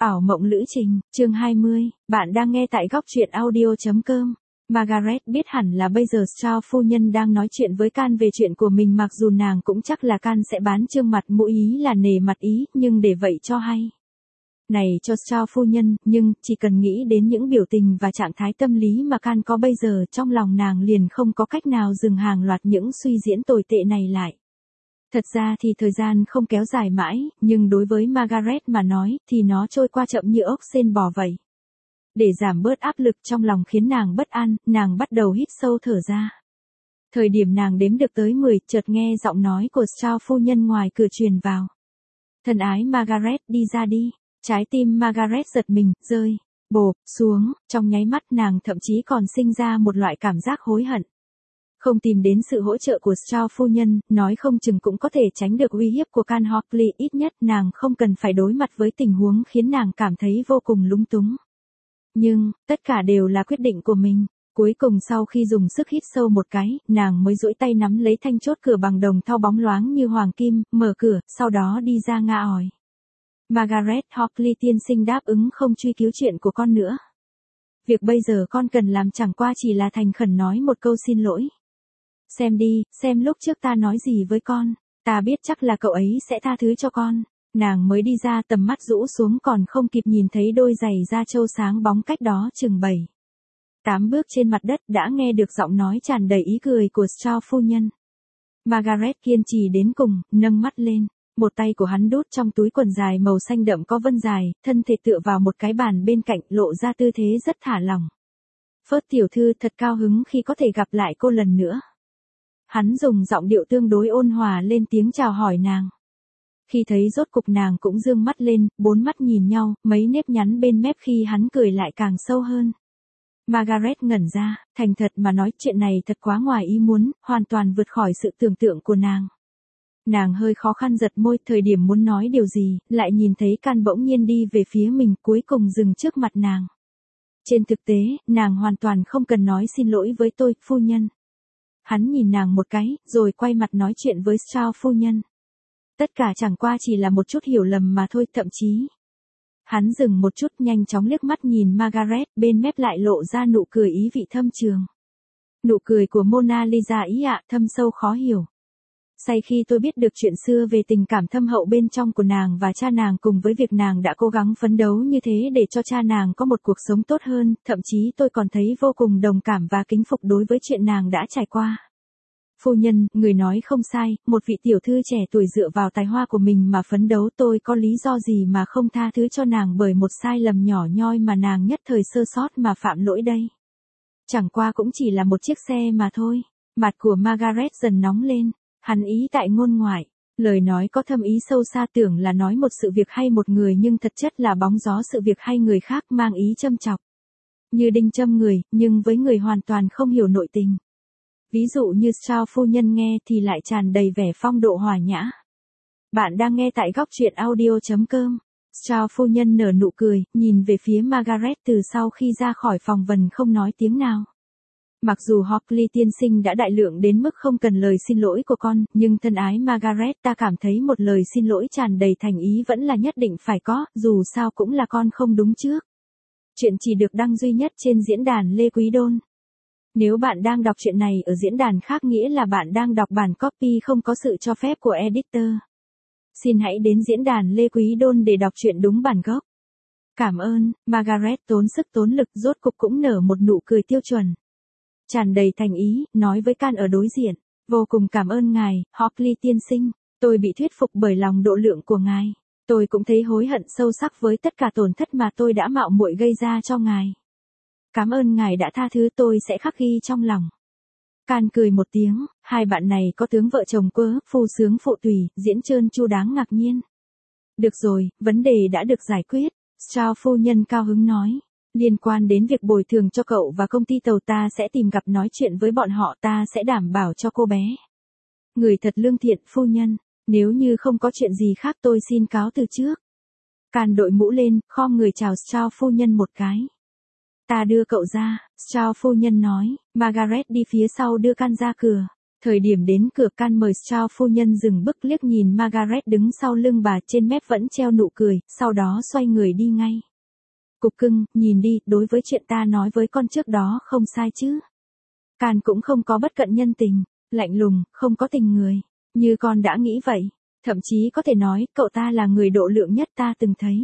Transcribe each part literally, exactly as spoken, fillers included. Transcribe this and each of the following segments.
Ảo mộng lữ trình, chương hai mươi, bạn đang nghe tại góc truyện audio.com. Margaret biết hẳn là bây giờ Strauss phu nhân đang nói chuyện với Can về chuyện của mình, mặc dù nàng cũng chắc là Can sẽ bán trương mặt mũi ý là nể mặt ý, nhưng để vậy cho hay. Này cho Strauss phu nhân, nhưng chỉ cần nghĩ đến những biểu tình và trạng thái tâm lý mà Can có bây giờ, trong lòng nàng liền không có cách nào dừng hàng loạt những suy diễn tồi tệ này lại. Thật ra thì thời gian không kéo dài mãi, nhưng đối với Margaret mà nói thì nó trôi qua chậm như ốc sên bò vậy. Để giảm bớt áp lực trong lòng khiến nàng bất an, nàng bắt đầu hít sâu thở ra. Thời điểm nàng đếm được tới mười, chợt nghe giọng nói của Strauss phu nhân ngoài cửa truyền vào. Thân ái Margaret, đi ra đi. Trái tim Margaret giật mình, rơi, bộp, xuống, trong nháy mắt nàng thậm chí còn sinh ra một loại cảm giác hối hận. Không tìm đến sự hỗ trợ của Strauss phu nhân, nói không chừng cũng có thể tránh được uy hiếp của Can Hockley, ít nhất nàng không cần phải đối mặt với tình huống khiến nàng cảm thấy vô cùng lúng túng. Nhưng, tất cả đều là quyết định của mình. Cuối cùng sau khi dùng sức hít sâu một cái, nàng mới duỗi tay nắm lấy thanh chốt cửa bằng đồng thau bóng loáng như hoàng kim, mở cửa, sau đó đi ra nga ỏi. Margaret Hockley tiên sinh đáp ứng không truy cứu chuyện của con nữa. Việc bây giờ con cần làm chẳng qua chỉ là thành khẩn nói một câu xin lỗi. Xem đi, xem lúc trước ta nói gì với con, ta biết chắc là cậu ấy sẽ tha thứ cho con. Nàng mới đi ra, tầm mắt rũ xuống còn không kịp nhìn thấy đôi giày da trâu sáng bóng cách đó chừng bảy. Tám bước trên mặt đất đã nghe được giọng nói tràn đầy ý cười của Strauss phu nhân. Margaret kiên trì đến cùng, nâng mắt lên. Một tay của hắn đút trong túi quần dài màu xanh đậm có vân dài, thân thể tựa vào một cái bàn bên cạnh, lộ ra tư thế rất thả lỏng. Phớt tiểu thư thật cao hứng khi có thể gặp lại cô lần nữa. Hắn dùng giọng điệu tương đối ôn hòa lên tiếng chào hỏi nàng. Khi thấy rốt cục nàng cũng dương mắt lên, bốn mắt nhìn nhau, mấy nếp nhắn bên mép khi hắn cười lại càng sâu hơn. Margaret ngẩn ra, thành thật mà nói chuyện này thật quá ngoài ý muốn, hoàn toàn vượt khỏi sự tưởng tượng của nàng. Nàng hơi khó khăn giật môi, thời điểm muốn nói điều gì, lại nhìn thấy Can bỗng nhiên đi về phía mình, cuối cùng dừng trước mặt nàng. Trên thực tế, nàng hoàn toàn không cần nói xin lỗi với tôi, phu nhân. Hắn nhìn nàng một cái, rồi quay mặt nói chuyện với Strauss phu nhân. Tất cả chẳng qua chỉ là một chút hiểu lầm mà thôi, thậm chí. Hắn dừng một chút, nhanh chóng liếc mắt nhìn Margaret, bên mép lại lộ ra nụ cười ý vị thâm trường. Nụ cười của Mona Lisa ý ạ, thâm sâu khó hiểu. Say khi tôi biết được chuyện xưa về tình cảm thâm hậu bên trong của nàng và cha nàng, cùng với việc nàng đã cố gắng phấn đấu như thế để cho cha nàng có một cuộc sống tốt hơn, thậm chí tôi còn thấy vô cùng đồng cảm và kính phục đối với chuyện nàng đã trải qua. Phu nhân, người nói không sai, một vị tiểu thư trẻ tuổi dựa vào tài hoa của mình mà phấn đấu, tôi có lý do gì mà không tha thứ cho nàng bởi một sai lầm nhỏ nhoi mà nàng nhất thời sơ sót mà phạm lỗi đây. Chẳng qua cũng chỉ là một chiếc xe mà thôi. Mặt của Margaret dần nóng lên. Hắn ý tại ngôn ngoại, lời nói có thâm ý sâu xa, tưởng là nói một sự việc hay một người nhưng thật chất là bóng gió sự việc hay người khác, mang ý châm chọc. Như đinh châm người, nhưng với người hoàn toàn không hiểu nội tình. Ví dụ như Strauss phu nhân nghe thì lại tràn đầy vẻ phong độ hòa nhã. Bạn đang nghe tại góc truyện audio.com. Strauss phu nhân nở nụ cười, nhìn về phía Margaret từ sau khi ra khỏi phòng vần không nói tiếng nào. Mặc dù Hockley tiên sinh đã đại lượng đến mức không cần lời xin lỗi của con, nhưng thân ái Margaret, ta cảm thấy một lời xin lỗi tràn đầy thành ý vẫn là nhất định phải có, dù sao cũng là con không đúng trước. Chuyện chỉ được đăng duy nhất trên diễn đàn Lê Quý Đôn. Nếu bạn đang đọc chuyện này ở diễn đàn khác nghĩa là bạn đang đọc bản copy không có sự cho phép của editor. Xin hãy đến diễn đàn Lê Quý Đôn để đọc chuyện đúng bản gốc. Cảm ơn. Margaret tốn sức tốn lực rốt cục cũng nở một nụ cười tiêu chuẩn. Tràn đầy thành ý, nói với Can ở đối diện, vô cùng cảm ơn ngài, Hockley tiên sinh, tôi bị thuyết phục bởi lòng độ lượng của ngài. Tôi cũng thấy hối hận sâu sắc với tất cả tổn thất mà tôi đã mạo muội gây ra cho ngài. Cảm ơn ngài đã tha thứ, tôi sẽ khắc ghi trong lòng. Can cười một tiếng, hai bạn này có tướng vợ chồng quơ, phu sướng phụ tùy, diễn trơn chu đáng ngạc nhiên. Được rồi, vấn đề đã được giải quyết, Strauss phu nhân cao hứng nói. Liên quan đến việc bồi thường cho cậu và công ty tàu, ta sẽ tìm gặp nói chuyện với bọn họ, ta sẽ đảm bảo cho cô bé. Người thật lương thiện, phu nhân, nếu như không có chuyện gì khác tôi xin cáo từ trước. Can đội mũ lên, khom người chào Strauss phu nhân một cái. Ta đưa cậu ra, Strauss phu nhân nói. Margaret đi phía sau đưa Can ra cửa. Thời điểm đến cửa, Can mời Strauss phu nhân dừng bước liếc nhìn Margaret đứng sau lưng bà, trên mép vẫn treo nụ cười, sau đó xoay người đi ngay. Cục cưng, nhìn đi, đối với chuyện ta nói với con trước đó không sai chứ. Can cũng không có bất cận nhân tình, lạnh lùng, không có tình người, như con đã nghĩ vậy. Thậm chí có thể nói, cậu ta là người độ lượng nhất ta từng thấy.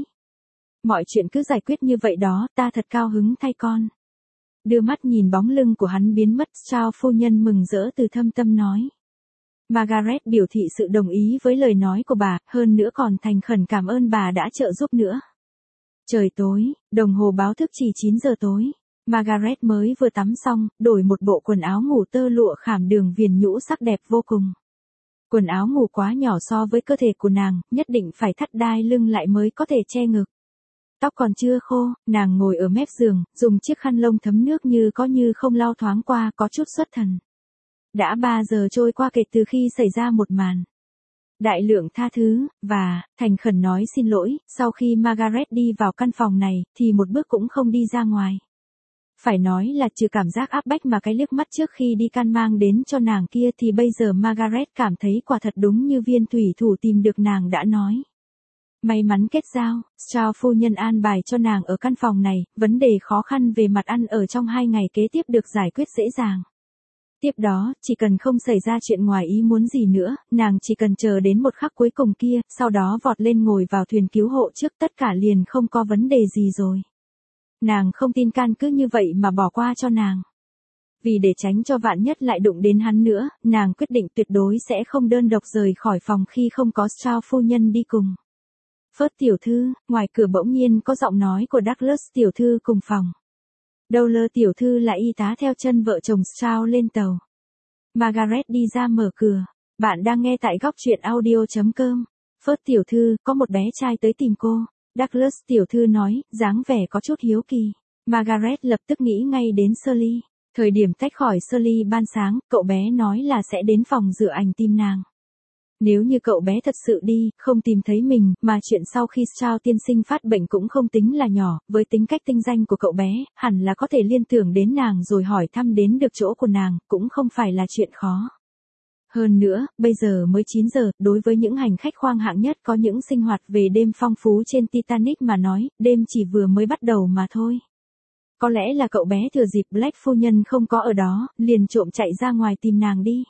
Mọi chuyện cứ giải quyết như vậy đó, ta thật cao hứng thay con. Đưa mắt nhìn bóng lưng của hắn biến mất, Strauss phu nhân mừng rỡ từ thâm tâm nói. Margaret biểu thị sự đồng ý với lời nói của bà, hơn nữa còn thành khẩn cảm ơn bà đã trợ giúp nữa. Trời tối, đồng hồ báo thức chỉ chín giờ tối. Margaret mới vừa tắm xong, đổi một bộ quần áo ngủ tơ lụa khảm đường viền nhũ sắc đẹp vô cùng. Quần áo ngủ quá nhỏ so với cơ thể của nàng, nhất định phải thắt đai lưng lại mới có thể che ngực. Tóc còn chưa khô, nàng ngồi ở mép giường, dùng chiếc khăn lông thấm nước như có như không lau thoáng qua, có chút xuất thần. Đã ba giờ trôi qua kể từ khi xảy ra một màn. Đại lượng tha thứ, và, thành khẩn nói xin lỗi, sau khi Margaret đi vào căn phòng này, thì một bước cũng không đi ra ngoài. Phải nói là trừ cảm giác áp bách mà cái liếc mắt trước khi đi Can mang đến cho nàng kia thì bây giờ Margaret cảm thấy quả thật đúng như viên thủy thủ tìm được nàng đã nói. May mắn kết giao, Strauss phu nhân an bài cho nàng ở căn phòng này, vấn đề khó khăn về mặt ăn ở trong hai ngày kế tiếp được giải quyết dễ dàng. Tiếp đó, chỉ cần không xảy ra chuyện ngoài ý muốn gì nữa, nàng chỉ cần chờ đến một khắc cuối cùng kia, sau đó vọt lên ngồi vào thuyền cứu hộ trước, tất cả liền không có vấn đề gì rồi. Nàng không tin Can cứ như vậy mà bỏ qua cho nàng. Vì để tránh cho vạn nhất lại đụng đến hắn nữa, nàng quyết định tuyệt đối sẽ không đơn độc rời khỏi phòng khi không có Strauss phu nhân đi cùng. Phớt tiểu thư, ngoài cửa bỗng nhiên có giọng nói của Douglas tiểu thư cùng phòng. Dowler tiểu thư là y tá theo chân vợ chồng Strauss lên tàu. Margaret đi ra mở cửa. Bạn đang nghe tại góc truyện audio chấm com. Phớt tiểu thư, có một bé trai tới tìm cô. Douglas tiểu thư nói, dáng vẻ có chút hiếu kỳ. Margaret lập tức nghĩ ngay đến Shirley. Thời điểm tách khỏi Shirley ban sáng, cậu bé nói là sẽ đến phòng rửa ảnh tìm nàng. Nếu như cậu bé thật sự đi, không tìm thấy mình, mà chuyện sau khi Strauss tiên sinh phát bệnh cũng không tính là nhỏ, với tính cách tinh danh của cậu bé, hẳn là có thể liên tưởng đến nàng rồi hỏi thăm đến được chỗ của nàng, cũng không phải là chuyện khó. Hơn nữa, bây giờ mới chín giờ, đối với những hành khách khoang hạng nhất có những sinh hoạt về đêm phong phú trên Titanic mà nói, đêm chỉ vừa mới bắt đầu mà thôi. Có lẽ là cậu bé thừa dịp Black phu nhân không có ở đó, liền trộm chạy ra ngoài tìm nàng đi.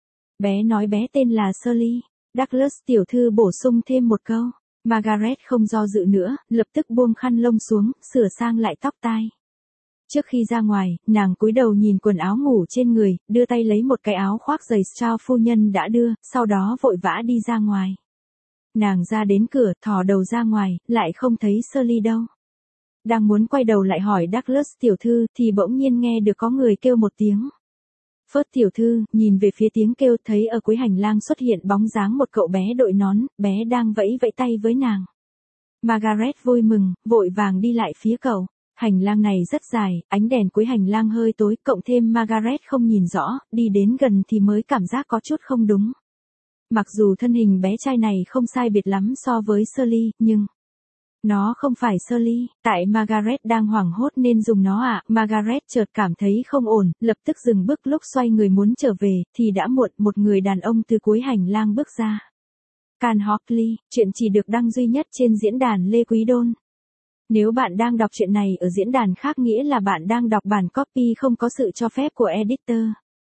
Bé nói bé tên là Shirley. Douglas tiểu thư bổ sung thêm một câu. Margaret không do dự nữa, lập tức buông khăn lông xuống, sửa sang lại tóc tai. Trước khi ra ngoài, nàng cúi đầu nhìn quần áo ngủ trên người, đưa tay lấy một cái áo khoác giày Strauss phu nhân đã đưa, sau đó vội vã đi ra ngoài. Nàng ra đến cửa, thò đầu ra ngoài, lại không thấy Shirley đâu. Đang muốn quay đầu lại hỏi Douglas tiểu thư, thì bỗng nhiên nghe được có người kêu một tiếng. Phớt tiểu thư, nhìn về phía tiếng kêu, thấy ở cuối hành lang xuất hiện bóng dáng một cậu bé đội nón, bé đang vẫy vẫy tay với nàng. Margaret vui mừng, vội vàng đi lại phía cậu. Hành lang này rất dài, ánh đèn cuối hành lang hơi tối, cộng thêm Margaret không nhìn rõ, đi đến gần thì mới cảm giác có chút không đúng. Mặc dù thân hình bé trai này không sai biệt lắm so với Shirley, nhưng... Nó không phải Shirley, tại Margaret đang hoảng hốt nên dùng nó ạ. À. Margaret chợt cảm thấy không ổn, lập tức dừng bước, lúc xoay người muốn trở về, thì đã muộn, một người đàn ông từ cuối hành lang bước ra. Can Hockley, chuyện chỉ được đăng duy nhất trên diễn đàn Lê Quý Đôn. Nếu bạn đang đọc chuyện này ở diễn đàn khác nghĩa là bạn đang đọc bản copy không có sự cho phép của editor.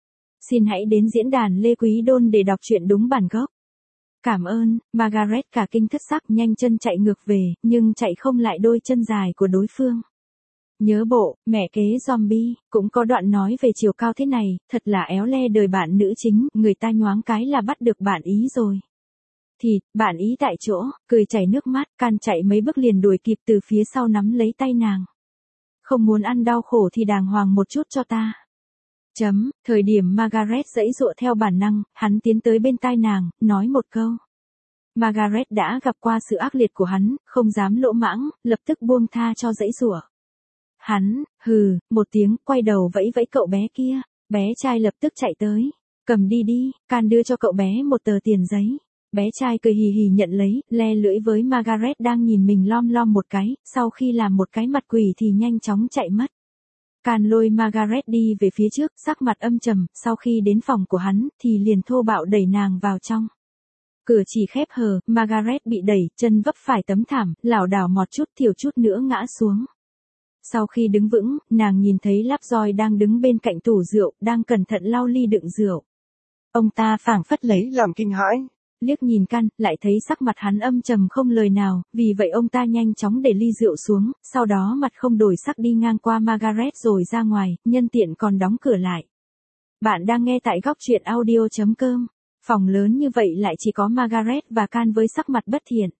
Xin hãy đến diễn đàn Lê Quý Đôn để đọc chuyện đúng bản gốc. Cảm ơn, Margaret cả kinh thất sắc nhanh chân chạy ngược về, nhưng chạy không lại đôi chân dài của đối phương. Nhớ bộ, mẹ kế zombie, cũng có đoạn nói về chiều cao thế này, thật là éo le đời bạn nữ chính, người ta nhoáng cái là bắt được bạn ý rồi. Thì, bạn ý tại chỗ, cười chảy nước mắt, Can chạy mấy bước liền đuổi kịp từ phía sau nắm lấy tay nàng. Không muốn ăn đau khổ thì đàng hoàng một chút cho ta. Chấm, thời điểm Margaret giãy giụa theo bản năng, hắn tiến tới bên tai nàng, nói một câu. Margaret đã gặp qua sự ác liệt của hắn, không dám lỗ mãng, lập tức buông tha cho giãy giụa. Hắn, hừ, một tiếng, quay đầu vẫy vẫy cậu bé kia, bé trai lập tức chạy tới. Cầm đi đi, Can đưa cho cậu bé một tờ tiền giấy. Bé trai cười hì hì nhận lấy, le lưỡi với Margaret đang nhìn mình lom lom một cái, sau khi làm một cái mặt quỷ thì nhanh chóng chạy mất. Can lôi Margaret đi về phía trước, sắc mặt âm trầm, sau khi đến phòng của hắn, thì liền thô bạo đẩy nàng vào trong. Cửa chỉ khép hờ, Margaret bị đẩy, chân vấp phải tấm thảm, lảo đảo một chút thiểu chút nữa ngã xuống. Sau khi đứng vững, nàng nhìn thấy Lovejoy đang đứng bên cạnh tủ rượu, đang cẩn thận lau ly đựng rượu. Ông ta phảng phất lấy làm kinh hãi. Liếc nhìn Can, lại thấy sắc mặt hắn âm trầm không lời nào, vì vậy ông ta nhanh chóng để ly rượu xuống, sau đó mặt không đổi sắc đi ngang qua Margaret rồi ra ngoài, nhân tiện còn đóng cửa lại. Bạn đang nghe tại góc truyện audio chấm com. Phòng lớn như vậy lại chỉ có Margaret và Can với sắc mặt bất thiện.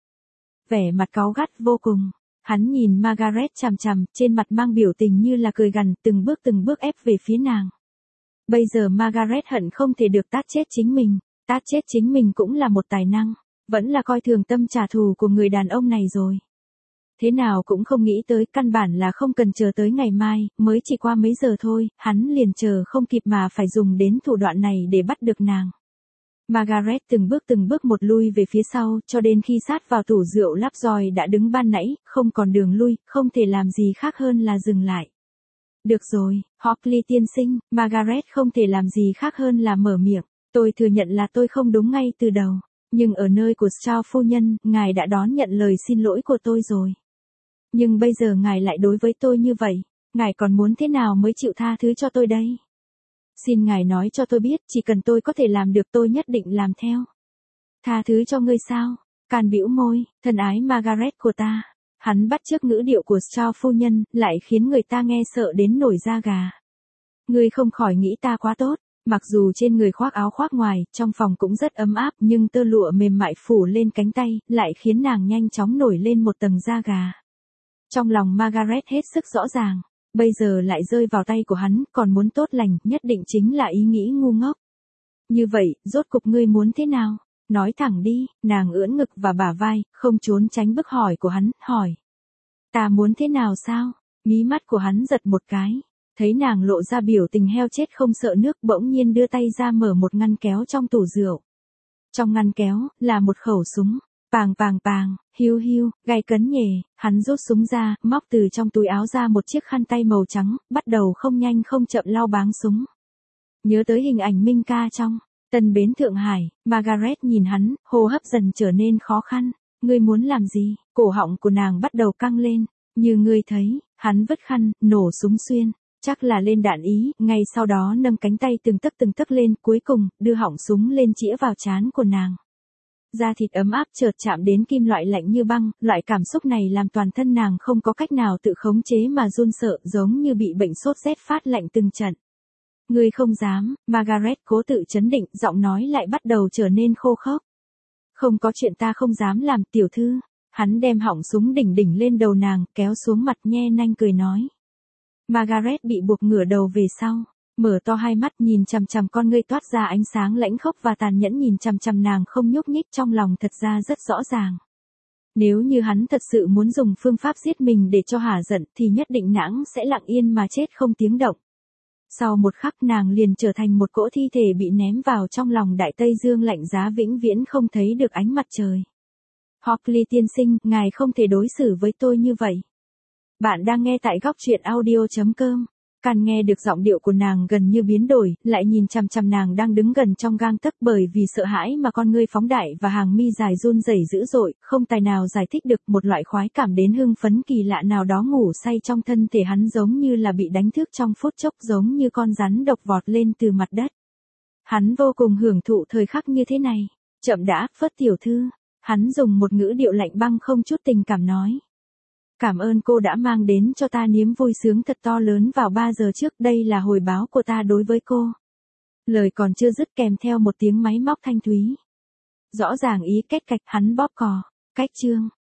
Vẻ mặt cáu gắt vô cùng. Hắn nhìn Margaret chằm chằm, trên mặt mang biểu tình như là cười gằn, từng bước từng bước ép về phía nàng. Bây giờ Margaret hận không thể được tát chết chính mình. Tát chết chính mình cũng là một tài năng. Vẫn là coi thường tâm trả thù của người đàn ông này rồi. Thế nào cũng không nghĩ tới, căn bản là không cần chờ tới ngày mai, mới chỉ qua mấy giờ thôi, hắn liền chờ không kịp mà phải dùng đến thủ đoạn này để bắt được nàng. Margaret từng bước từng bước một lui về phía sau, cho đến khi sát vào tủ rượu Lovejoy đã đứng ban nãy, không còn đường lui, không thể làm gì khác hơn là dừng lại. Được rồi, Hockley tiên sinh, Margaret không thể làm gì khác hơn là mở miệng. Tôi thừa nhận là tôi không đúng ngay từ đầu, nhưng ở nơi của Strauss phu nhân, ngài đã đón nhận lời xin lỗi của tôi rồi. Nhưng bây giờ ngài lại đối với tôi như vậy, ngài còn muốn thế nào mới chịu tha thứ cho tôi đây? Xin ngài nói cho tôi biết, chỉ cần tôi có thể làm được tôi nhất định làm theo. Tha thứ cho ngươi sao? Can bĩu môi, thân ái Margaret của ta. Hắn bắt chước ngữ điệu của Strauss phu nhân, lại khiến người ta nghe sợ đến nổi da gà. Ngươi không khỏi nghĩ ta quá tốt. Mặc dù trên người khoác áo khoác ngoài, trong phòng cũng rất ấm áp, nhưng tơ lụa mềm mại phủ lên cánh tay, lại khiến nàng nhanh chóng nổi lên một tầng da gà. Trong lòng Margaret hết sức rõ ràng, bây giờ lại rơi vào tay của hắn, còn muốn tốt lành, nhất định chính là ý nghĩ ngu ngốc. Như vậy, rốt cục ngươi muốn thế nào? Nói thẳng đi, nàng ưỡn ngực và bả vai, không trốn tránh bức hỏi của hắn, hỏi. Ta muốn thế nào sao? Mí mắt của hắn giật một cái. Thấy nàng lộ ra biểu tình heo chết không sợ nước, bỗng nhiên đưa tay ra mở một ngăn kéo trong tủ rượu. Trong ngăn kéo, là một khẩu súng. Pàng pàng pàng, hiu hiu, gai cấn nhề, hắn rút súng ra, móc từ trong túi áo ra một chiếc khăn tay màu trắng, bắt đầu không nhanh không chậm lau báng súng. Nhớ tới hình ảnh Minh ca trong Tân Bến Thượng Hải, Margaret nhìn hắn, hô hấp dần trở nên khó khăn. Ngươi muốn làm gì? Cổ họng của nàng bắt đầu căng lên. Như ngươi thấy, hắn vứt khăn, nổ súng xuyên. Chắc là lên đạn ý, ngay sau đó nâng cánh tay từng tấc từng tấc lên, cuối cùng, đưa họng súng lên chĩa vào trán của nàng. Da thịt ấm áp chợt chạm đến kim loại lạnh như băng, loại cảm xúc này làm toàn thân nàng không có cách nào tự khống chế mà run sợ, giống như bị bệnh sốt rét phát lạnh từng trận. Ngươi không dám, Margaret cố tự trấn định, giọng nói lại bắt đầu trở nên khô khốc. Không có chuyện ta không dám làm, tiểu thư. Hắn đem họng súng đỉnh đỉnh lên đầu nàng, kéo xuống mặt nhe nanh cười nói. Margaret bị buộc ngửa đầu về sau, mở to hai mắt nhìn chằm chằm con ngươi toát ra ánh sáng lãnh khốc và tàn nhẫn, nhìn chằm chằm nàng không nhúc nhích, trong lòng thật ra rất rõ ràng. Nếu như hắn thật sự muốn dùng phương pháp giết mình để cho hả giận thì nhất định nàng sẽ lặng yên mà chết không tiếng động. Sau một khắc nàng liền trở thành một cỗ thi thể bị ném vào trong lòng đại Tây Dương lạnh giá, vĩnh viễn không thấy được ánh mặt trời. Hockley tiên sinh, ngài không thể đối xử với tôi như vậy. Bạn đang nghe tại góc truyện audio chấm com. Can nghe được giọng điệu của nàng gần như biến đổi, lại nhìn chằm chằm nàng đang đứng gần trong gang tấc, bởi vì sợ hãi mà con ngươi phóng đại và hàng mi dài run rẩy dữ dội, không tài nào giải thích được, một loại khoái cảm đến hưng phấn kỳ lạ nào đó ngủ say trong thân thể hắn, giống như là bị đánh thức trong phút chốc, giống như con rắn độc vọt lên từ mặt đất. Hắn vô cùng hưởng thụ thời khắc như thế này. Chậm đã, Phất tiểu thư. Hắn dùng một ngữ điệu lạnh băng không chút tình cảm nói. Cảm ơn cô đã mang đến cho ta niềm vui sướng thật to lớn vào ba giờ trước, đây là hồi báo của ta đối với cô. Lời còn chưa dứt kèm theo một tiếng máy móc thanh thúy. Rõ ràng ý kết cạch, hắn bóp cò. Cách chương.